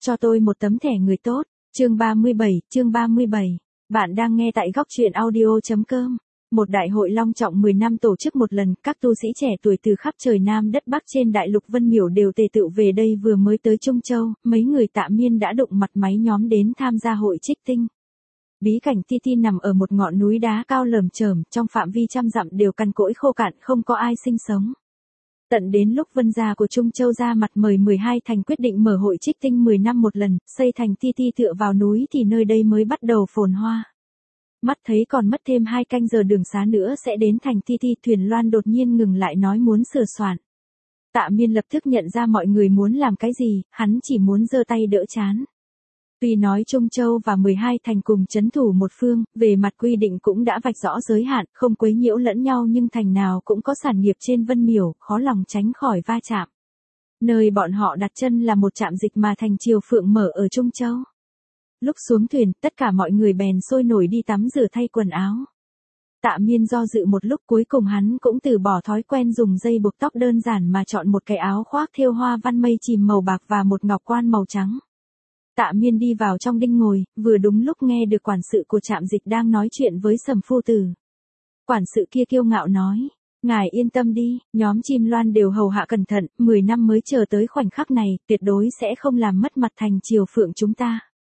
cho tôi một tấm thẻ người tốt. Chương 37. Bạn đang nghe tại góc truyện audio.com. Một đại hội long trọng 10 năm tổ chức một lần, các tu sĩ trẻ tuổi từ khắp trời Nam đất Bắc trên đại lục Vân Miểu đều tề tựu về đây. Vừa mới tới Trung Châu, mấy người Tạ Miên đã đụng mặt máy nhóm đến tham gia hội trích tinh. Bí cảnh Ti Ti nằm ở một ngọn núi đá cao lởm chởm, trong phạm vi trăm dặm đều cằn cỗi khô cạn, không có ai sinh sống. Tận đến lúc Vân gia của Trung Châu ra mặt mời 12 thành quyết định mở hội trích tinh 10 năm một lần, xây thành Ti Ti tựa vào núi thì nơi đây mới bắt đầu phồn hoa. Mắt thấy còn mất thêm 2 canh giờ đường xá nữa sẽ đến thành Ti Ti, Thuyền Loan đột nhiên ngừng lại nói muốn sửa soạn. Tạ Miên lập tức nhận ra mọi người muốn làm cái gì, hắn chỉ muốn giơ tay đỡ chán. Tuy nói Trung Châu và 12 thành cùng trấn thủ một phương, về mặt quy định cũng đã vạch rõ giới hạn, không quấy nhiễu lẫn nhau, nhưng thành nào cũng có sản nghiệp trên Vân Miểu, khó lòng tránh khỏi va chạm. Nơi bọn họ đặt chân là một trạm dịch mà thành Triều Phượng mở ở Trung Châu. Lúc xuống thuyền, tất cả mọi người bèn sôi nổi đi tắm rửa thay quần áo. Tạ Miên do dự một lúc, cuối cùng hắn cũng từ bỏ thói quen dùng dây buộc tóc đơn giản mà chọn một cái áo khoác thêu hoa văn mây chìm màu bạc và một ngọc quan màu trắng. Tạ Miên đi vào trong đinh ngồi, vừa đúng lúc nghe được quản sự của trạm dịch đang nói chuyện với Sầm phu tử. Quản sự kia kiêu ngạo nói, ngài yên tâm đi, nhóm Chim Loan đều hầu hạ cẩn thận, 10 năm mới chờ tới khoảnh khắc này, tuyệt đối sẽ không làm mất mặt thành Triều Phượng chúng ta.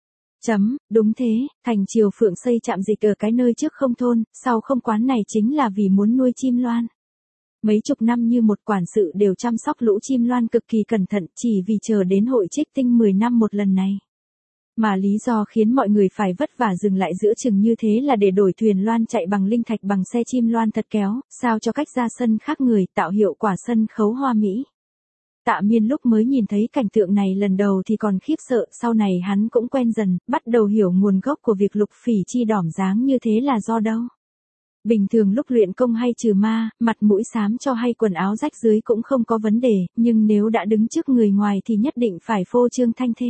Đúng thế, thành Triều Phượng xây trạm dịch ở cái nơi trước không thôn, sau không quán này chính là vì muốn nuôi chim loan. Mấy chục năm như một quản sự đều chăm sóc lũ chim loan cực kỳ cẩn thận, chỉ vì chờ đến hội trích tinh 10 năm một lần này. Mà lý do khiến mọi người phải vất vả dừng lại giữa chừng như thế là để đổi thuyền loan chạy bằng linh thạch bằng xe chim loan thật kéo, sao cho cách ra sân khác người, tạo hiệu quả sân khấu hoa mỹ. Tạ Miên lúc mới nhìn thấy cảnh tượng này lần đầu thì còn khiếp sợ, sau này hắn cũng quen dần, bắt đầu hiểu nguồn gốc của việc Lục Phỉ Chi đỏm dáng như thế là do đâu. Bình thường lúc luyện công hay trừ ma, mặt mũi xám cho hay quần áo rách dưới cũng không có vấn đề, nhưng nếu đã đứng trước người ngoài thì nhất định phải phô trương thanh thế.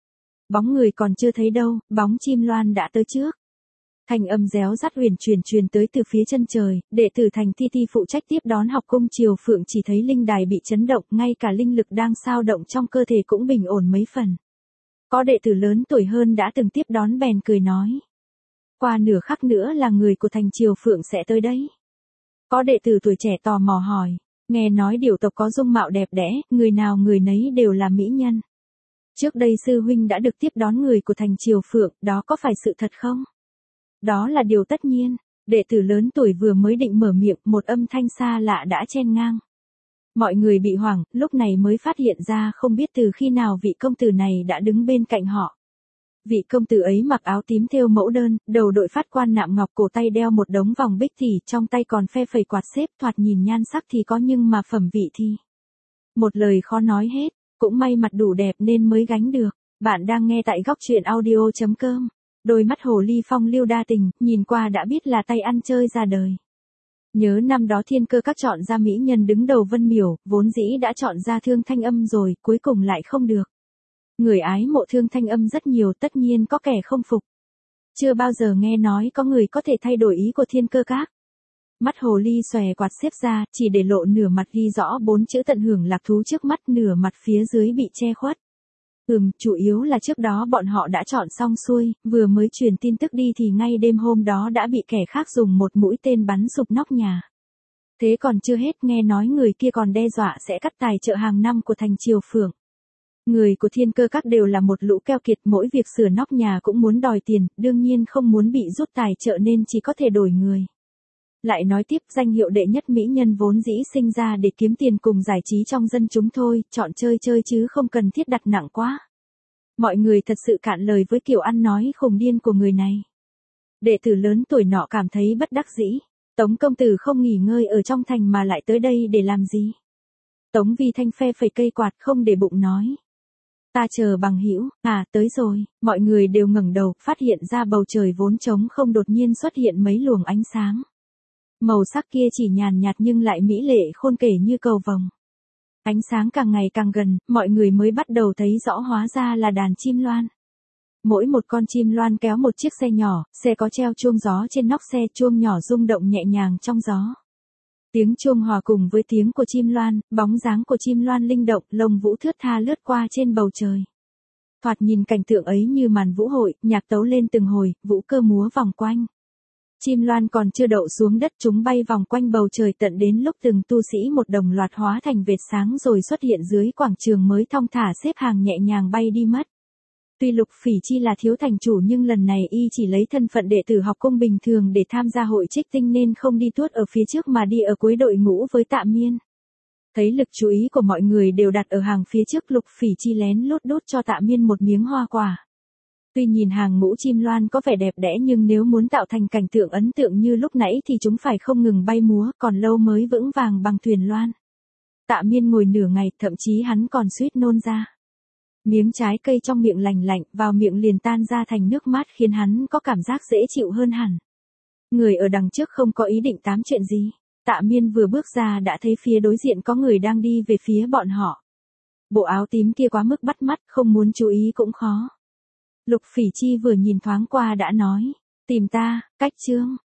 Bóng người còn chưa thấy đâu, bóng chim loan đã tới trước. Thanh âm réo rắt huyền truyền tới từ phía chân trời, đệ tử thành Ti Ti phụ trách tiếp đón học cung Triều Phượng chỉ thấy linh đài bị chấn động, ngay cả linh lực đang sao động trong cơ thể cũng bình ổn mấy phần. Có đệ tử lớn tuổi hơn đã từng tiếp đón bèn cười nói. Qua nửa khắc nữa là người của thành Triều Phượng sẽ tới đấy. Có đệ tử tuổi trẻ tò mò hỏi, nghe nói điểu tộc có dung mạo đẹp đẽ, người nào người nấy đều là mỹ nhân. Trước đây sư huynh đã được tiếp đón người của thành Triều Phượng, đó có phải sự thật không? Đó là điều tất nhiên, đệ tử lớn tuổi vừa mới định mở miệng, một âm thanh xa lạ đã chen ngang. Mọi người bị hoảng, lúc này mới phát hiện ra không biết từ khi nào vị công tử này đã đứng bên cạnh họ. Vị công tử ấy mặc áo tím thêu mẫu đơn, đầu đội phát quan nạm ngọc, cổ tay đeo một đống vòng bích thì, trong tay còn phe phẩy quạt xếp, thoạt nhìn nhan sắc thì có nhưng mà phẩm vị thì. Một lời khó nói hết, cũng may mặt đủ đẹp nên mới gánh được. Bạn đang nghe tại góc truyện audio.com. Đôi mắt hồ ly phong lưu đa tình, nhìn qua đã biết là tay ăn chơi ra đời. Nhớ năm đó Thiên Cơ Các chọn ra mỹ nhân đứng đầu Vân Miểu, vốn dĩ đã chọn ra Thương Thanh Âm rồi, cuối cùng lại không được. Người ái mộ Thương Thanh Âm rất nhiều, tất nhiên có kẻ không phục. Chưa bao giờ nghe nói có người có thể thay đổi ý của Thiên Cơ Các. Mắt hồ ly xòe quạt xếp ra, chỉ để lộ nửa mặt ghi rõ 4 chữ tận hưởng lạc thú trước mắt, nửa mặt phía dưới bị che khuất. Chủ yếu là trước đó bọn họ đã chọn xong xuôi, vừa mới truyền tin tức đi thì ngay đêm hôm đó đã bị kẻ khác dùng một mũi tên bắn sụp nóc nhà. Thế còn chưa hết, nghe nói người kia còn đe dọa sẽ cắt tài trợ hàng năm của thành Triều Phượng. Người của Thiên Cơ Các đều là một lũ keo kiệt, mỗi việc sửa nóc nhà cũng muốn đòi tiền, đương nhiên không muốn bị rút tài trợ nên chỉ có thể đổi người. Lại nói tiếp, danh hiệu đệ nhất mỹ nhân vốn dĩ sinh ra để kiếm tiền cùng giải trí trong dân chúng thôi, chọn chơi chứ không cần thiết đặt nặng quá. Mọi người thật sự cạn lời với kiểu ăn nói khùng điên của người này. Đệ tử lớn tuổi nọ cảm thấy bất đắc dĩ. Tống công tử không nghỉ ngơi ở trong thành mà lại tới đây để làm gì? Tống Vi Thanh phe phẩy cây quạt không để bụng nói. Ta chờ bằng hữu, tới rồi. Mọi người đều ngẩng đầu, phát hiện ra bầu trời vốn trống không đột nhiên xuất hiện mấy luồng ánh sáng. Màu sắc kia chỉ nhàn nhạt nhưng lại mỹ lệ khôn kể như cầu vồng. Ánh sáng càng ngày càng gần, mọi người mới bắt đầu thấy rõ hóa ra là đàn chim loan. Mỗi một con chim loan kéo một chiếc xe nhỏ, xe có treo chuông gió trên nóc xe, chuông nhỏ rung động nhẹ nhàng trong gió. Tiếng chuông hòa cùng với tiếng của chim loan, bóng dáng của chim loan linh động, lông vũ thướt tha lướt qua trên bầu trời. Thoạt nhìn cảnh tượng ấy như màn vũ hội, nhạc tấu lên từng hồi, vũ cơ múa vòng quanh. Chim loan còn chưa đậu xuống đất chúng bay vòng quanh bầu trời tận đến lúc từng tu sĩ một đồng loạt hóa thành vệt sáng rồi xuất hiện dưới quảng trường mới thong thả xếp hàng nhẹ nhàng bay đi mất. Tuy Lục Phỉ Chi là thiếu thành chủ nhưng lần này y chỉ lấy thân phận đệ tử học cung bình thường để tham gia hội trích tinh nên không đi tuốt ở phía trước mà đi ở cuối đội ngũ với Tạ Miên. Thấy lực chú ý của mọi người đều đặt ở hàng phía trước, Lục Phỉ Chi lén lút đút cho Tạ Miên một miếng hoa quả. Tuy nhìn hàng ngũ chim loan có vẻ đẹp đẽ nhưng nếu muốn tạo thành cảnh tượng ấn tượng như lúc nãy thì chúng phải không ngừng bay múa, còn lâu mới vững vàng bằng thuyền loan. Tạ Miên ngồi nửa ngày, thậm chí hắn còn suýt nôn ra. Miếng trái cây trong miệng lành lạnh, vào miệng liền tan ra thành nước mát khiến hắn có cảm giác dễ chịu hơn hẳn. Người ở đằng trước không có ý định tám chuyện gì. Tạ Miên vừa bước ra đã thấy phía đối diện có người đang đi về phía bọn họ. Bộ áo tím kia quá mức bắt mắt, không muốn chú ý cũng khó. Lục Phỉ Chi vừa nhìn thoáng qua đã nói, tìm ta, Cách Trương.